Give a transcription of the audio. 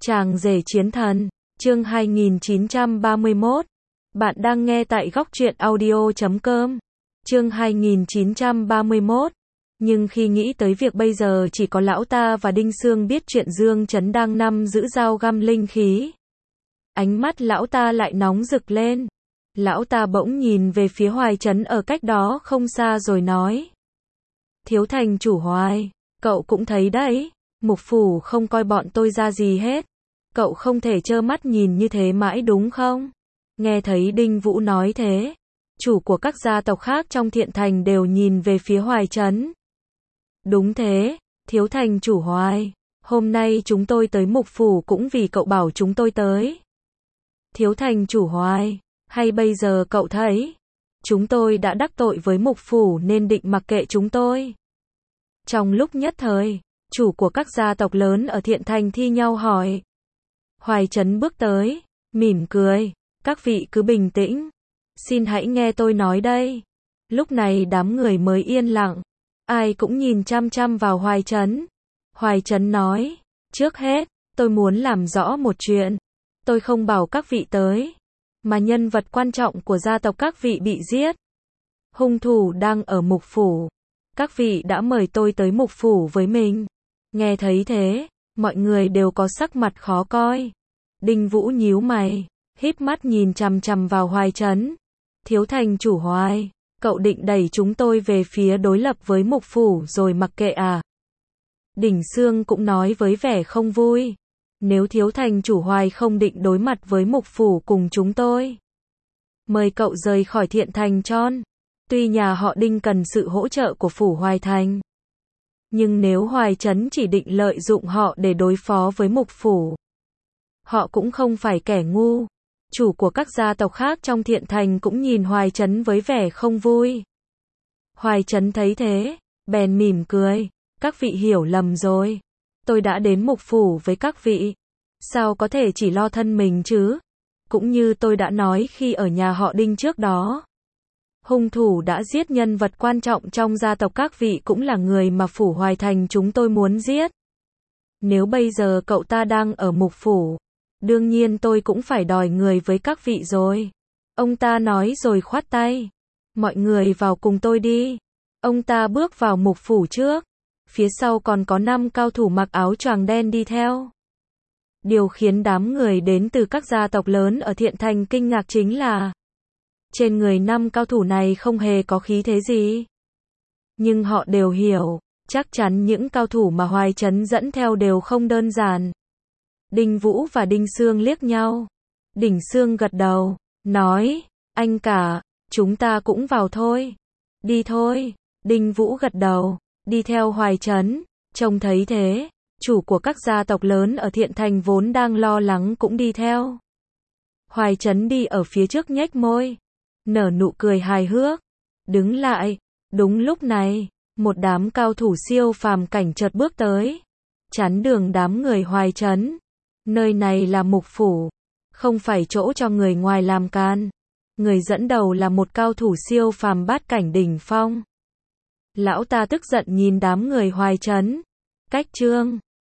Chàng rể chiến thần, chương 2931. Bạn đang nghe tại góc truyện audio.com. Chương 2931. Nhưng khi nghĩ tới việc bây giờ chỉ có lão ta và Đinh Sương biết chuyện Dương Chấn đang nằm giữ dao găm linh khí, ánh mắt lão ta lại nóng rực lên. Lão ta bỗng nhìn về phía Hoài Chấn ở cách đó không xa rồi nói: Thiếu thành chủ Hoài, cậu cũng thấy đấy, mục phủ không coi bọn tôi ra gì hết. Cậu không thể trơ mắt nhìn như thế mãi đúng không? Nghe thấy Đinh Vũ nói thế, chủ của các gia tộc khác trong Thiện Thành đều nhìn về phía Hoài Chấn. Đúng thế, thiếu thành chủ Hoài, hôm nay chúng tôi tới mục phủ cũng vì cậu bảo chúng tôi tới. Thiếu thành chủ Hoài, hay bây giờ cậu thấy, chúng tôi đã đắc tội với mục phủ nên định mặc kệ chúng tôi? Trong lúc nhất thời, chủ của các gia tộc lớn ở Thiện Thành thi nhau hỏi. Hoài Chấn bước tới, mỉm cười, các vị cứ bình tĩnh, xin hãy nghe tôi nói đây. Lúc này đám người mới yên lặng, ai cũng nhìn chăm chăm vào Hoài Chấn. Hoài Chấn nói, trước hết, tôi muốn làm rõ một chuyện, tôi không bảo các vị tới, mà nhân vật quan trọng của gia tộc các vị bị giết. Hung thủ đang ở mục phủ, các vị đã mời tôi tới mục phủ với mình. Nghe thấy thế, mọi người đều có sắc mặt khó coi. Đinh Vũ nhíu mày, híp mắt nhìn chằm chằm vào Hoài Chấn. Thiếu thành chủ Hoài, cậu định đẩy chúng tôi về phía đối lập với mục phủ rồi mặc kệ à? Đỉnh Sương cũng nói với vẻ không vui. Nếu thiếu thành chủ Hoài không định đối mặt với mục phủ cùng chúng tôi, mời cậu rời khỏi Thiện Thành Tròn. Tuy nhà họ Đinh cần sự hỗ trợ của phủ Hoài Thành, nhưng nếu Hoài Chấn chỉ định lợi dụng họ để đối phó với mục phủ, họ cũng không phải kẻ ngu. Chủ của các gia tộc khác trong Thiện Thành cũng nhìn Hoài Chấn với vẻ không vui. Hoài Chấn thấy thế, bèn mỉm cười, các vị hiểu lầm rồi. Tôi đã đến mục phủ với các vị, sao có thể chỉ lo thân mình chứ? Cũng như tôi đã nói khi ở nhà họ Đinh trước đó, hung thủ đã giết nhân vật quan trọng trong gia tộc các vị cũng là người mà phủ Hoài Thành chúng tôi muốn giết. Nếu bây giờ cậu ta đang ở mục phủ, đương nhiên tôi cũng phải đòi người với các vị rồi. Ông ta nói rồi khoát tay. Mọi người vào cùng tôi đi. Ông ta bước vào mục phủ trước. Phía sau còn có 5 cao thủ mặc áo choàng đen đi theo. Điều khiến đám người đến từ các gia tộc lớn ở Thiện Thành kinh ngạc chính là trên người 5 cao thủ này không hề có khí thế gì. Nhưng họ đều hiểu, chắc chắn những cao thủ mà Hoài Chấn dẫn theo đều không đơn giản. Đinh Vũ và Đinh Sương liếc nhau. Đinh Sương gật đầu, nói, anh cả, chúng ta cũng vào thôi. Đi thôi. Đinh Vũ gật đầu, đi theo Hoài Chấn. Trông thấy thế, chủ của các gia tộc lớn ở Thiện Thành vốn đang lo lắng cũng đi theo. Hoài Chấn đi ở phía trước nhếch môi, nở nụ cười hài hước, đứng lại. Đúng lúc này, một đám cao thủ siêu phàm cảnh chợt bước tới, chắn đường đám người Hoài Chấn. Nơi này là mục phủ, không phải chỗ cho người ngoài làm can. Người dẫn đầu là một cao thủ siêu phàm bát cảnh đỉnh phong. Lão ta tức giận nhìn đám người Hoài Chấn. Cách trương,